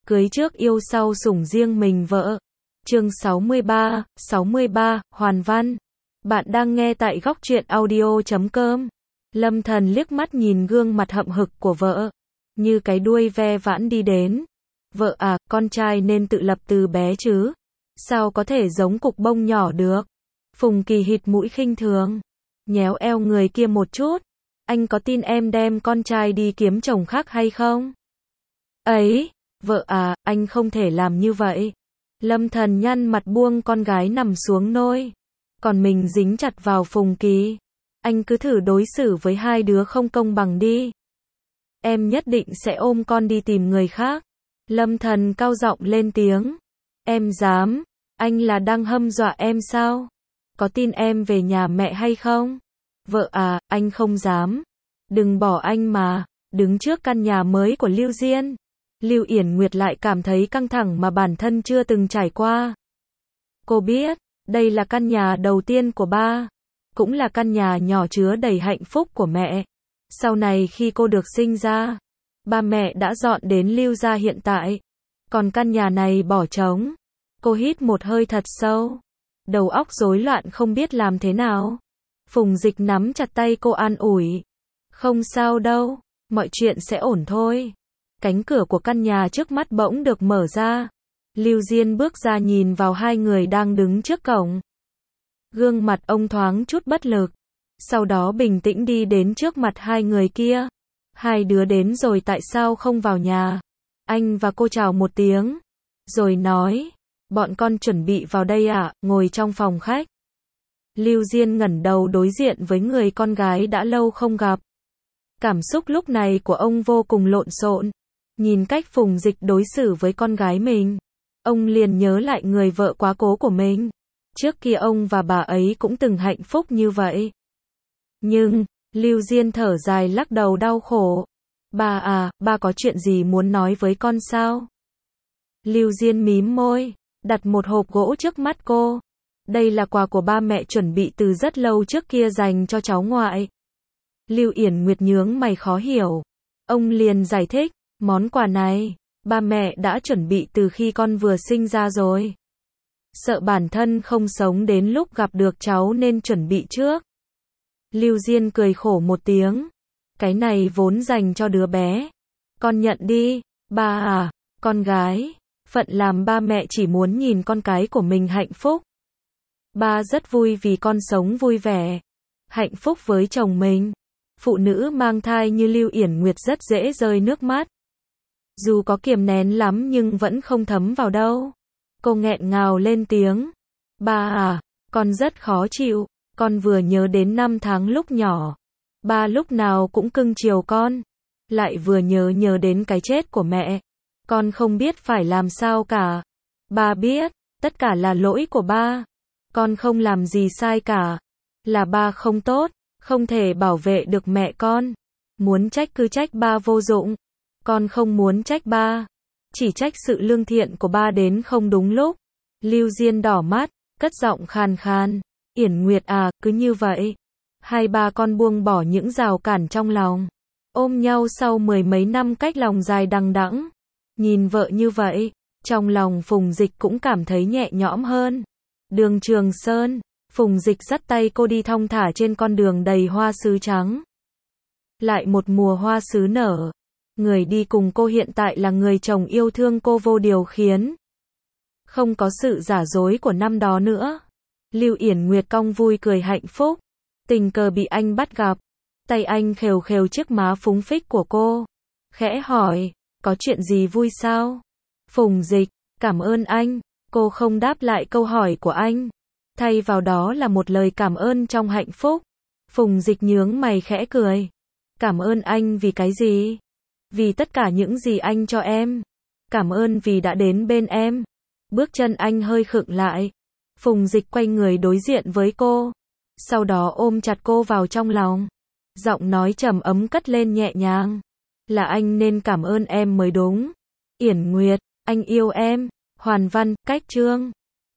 cưới trước yêu sau sủng riêng mình vợ. Chương 63, Hoàn Văn. Bạn đang nghe tại góc truyện audio.com. Lâm Thần liếc mắt nhìn gương mặt hậm hực của vợ, như cái đuôi ve vãn đi đến. Vợ à, con trai nên tự lập từ bé chứ. Sao có thể giống cục bông nhỏ được? Phùng Kỳ hít mũi khinh thường, nhéo eo người kia một chút. Anh có tin em đem con trai đi kiếm chồng khác hay không? Ấy, vợ à, anh không thể làm như vậy. Lâm Thần nhăn mặt buông con gái nằm xuống nôi, còn mình dính chặt vào Phùng Kỳ. Anh cứ thử đối xử với hai đứa không công bằng đi. Em nhất định sẽ ôm con đi tìm người khác. Lâm Thần cao giọng lên tiếng. Em dám? Anh là đang hâm dọa em sao? Có tin em về nhà mẹ hay không? Vợ à, anh không dám. Đừng bỏ anh mà. Đứng trước căn nhà mới của Lưu Diên, Lưu Yển Nguyệt lại cảm thấy căng thẳng mà bản thân chưa từng trải qua. Cô biết, đây là căn nhà đầu tiên của ba, cũng là căn nhà nhỏ chứa đầy hạnh phúc của mẹ. Sau này khi cô được sinh ra, ba mẹ đã dọn đến Lưu gia hiện tại, còn căn nhà này bỏ trống. Cô hít một hơi thật sâu, đầu óc rối loạn không biết làm thế nào. Phùng Dịch nắm chặt tay cô an ủi. Không sao đâu, mọi chuyện sẽ ổn thôi. Cánh cửa của căn nhà trước mắt bỗng được mở ra. Lưu Diên bước ra nhìn vào hai người đang đứng trước cổng. Gương mặt ông thoáng chút bất lực, sau đó bình tĩnh đi đến trước mặt hai người kia. Hai đứa đến rồi tại sao không vào nhà? Anh và cô chào một tiếng, rồi nói, bọn con chuẩn bị vào đây ạ, ngồi trong phòng khách. Lưu Diên ngẩng đầu đối diện với người con gái đã lâu không gặp. Cảm xúc lúc này của ông vô cùng lộn xộn. Nhìn cách Phùng Dịch đối xử với con gái mình, ông liền nhớ lại người vợ quá cố của mình. Trước kia ông và bà ấy cũng từng hạnh phúc như vậy. Nhưng, Lưu Diên thở dài lắc đầu đau khổ. Ba à, ba có chuyện gì muốn nói với con sao? Lưu Diên mím môi, đặt một hộp gỗ trước mắt cô. Đây là quà của ba mẹ chuẩn bị từ rất lâu trước kia dành cho cháu ngoại. Lưu Yển Nguyệt nhướng mày khó hiểu. Ông liền giải thích, món quà này, ba mẹ đã chuẩn bị từ khi con vừa sinh ra rồi. Sợ bản thân không sống đến lúc gặp được cháu nên chuẩn bị trước. Lưu Diên cười khổ một tiếng. Cái này vốn dành cho đứa bé. Con nhận đi, ba à, con gái. Phận làm ba mẹ chỉ muốn nhìn con cái của mình hạnh phúc. Ba rất vui vì con sống vui vẻ, hạnh phúc với chồng mình. Phụ nữ mang thai như Lưu Yển Nguyệt rất dễ rơi nước mắt. Dù có kiềm nén lắm nhưng vẫn không thấm vào đâu. Cô nghẹn ngào lên tiếng. Ba à, con rất khó chịu. Con vừa nhớ đến 5 tháng lúc nhỏ. Ba lúc nào cũng cưng chiều con. Lại vừa nhớ đến cái chết của mẹ. Con không biết phải làm sao cả. Ba biết, tất cả là lỗi của ba. Con không làm gì sai cả. Là ba không tốt, không thể bảo vệ được mẹ con. Muốn trách cứ trách ba vô dụng. Con không muốn trách ba, chỉ trách sự lương thiện của ba đến không đúng lúc. Lưu Diên đỏ mắt, cất giọng khàn khàn. Yển Nguyệt à, cứ như vậy. Hai ba con buông bỏ những rào cản trong lòng, ôm nhau sau 10 mấy năm cách lòng dài đằng đẵng. Nhìn vợ như vậy, trong lòng Phùng Dịch cũng cảm thấy nhẹ nhõm hơn. Đường Trường Sơn, Phùng Dịch dắt tay cô đi thong thả trên con đường đầy hoa sứ trắng. Lại một mùa hoa sứ nở. Người đi cùng cô hiện tại là người chồng yêu thương cô vô điều khiến. Không có sự giả dối của năm đó nữa. Lưu Yển Nguyệt cong vui cười hạnh phúc. Tình cờ bị anh bắt gặp. Tay anh khều khều chiếc má phúng phích của cô. Khẽ hỏi, có chuyện gì vui sao? Phùng Dịch, cảm ơn anh. Cô không đáp lại câu hỏi của anh. Thay vào đó là một lời cảm ơn trong hạnh phúc. Phùng Dịch nhướng mày khẽ cười. Cảm ơn anh vì cái gì? Vì tất cả những gì anh cho em. Cảm ơn vì đã đến bên em. Bước chân anh hơi khựng lại. Phùng Dịch quay người đối diện với cô. Sau đó ôm chặt cô vào trong lòng. Giọng nói trầm ấm cất lên nhẹ nhàng. Là anh nên cảm ơn em mới đúng. Yển Nguyệt, anh yêu em. Hoàn Văn, cách chương.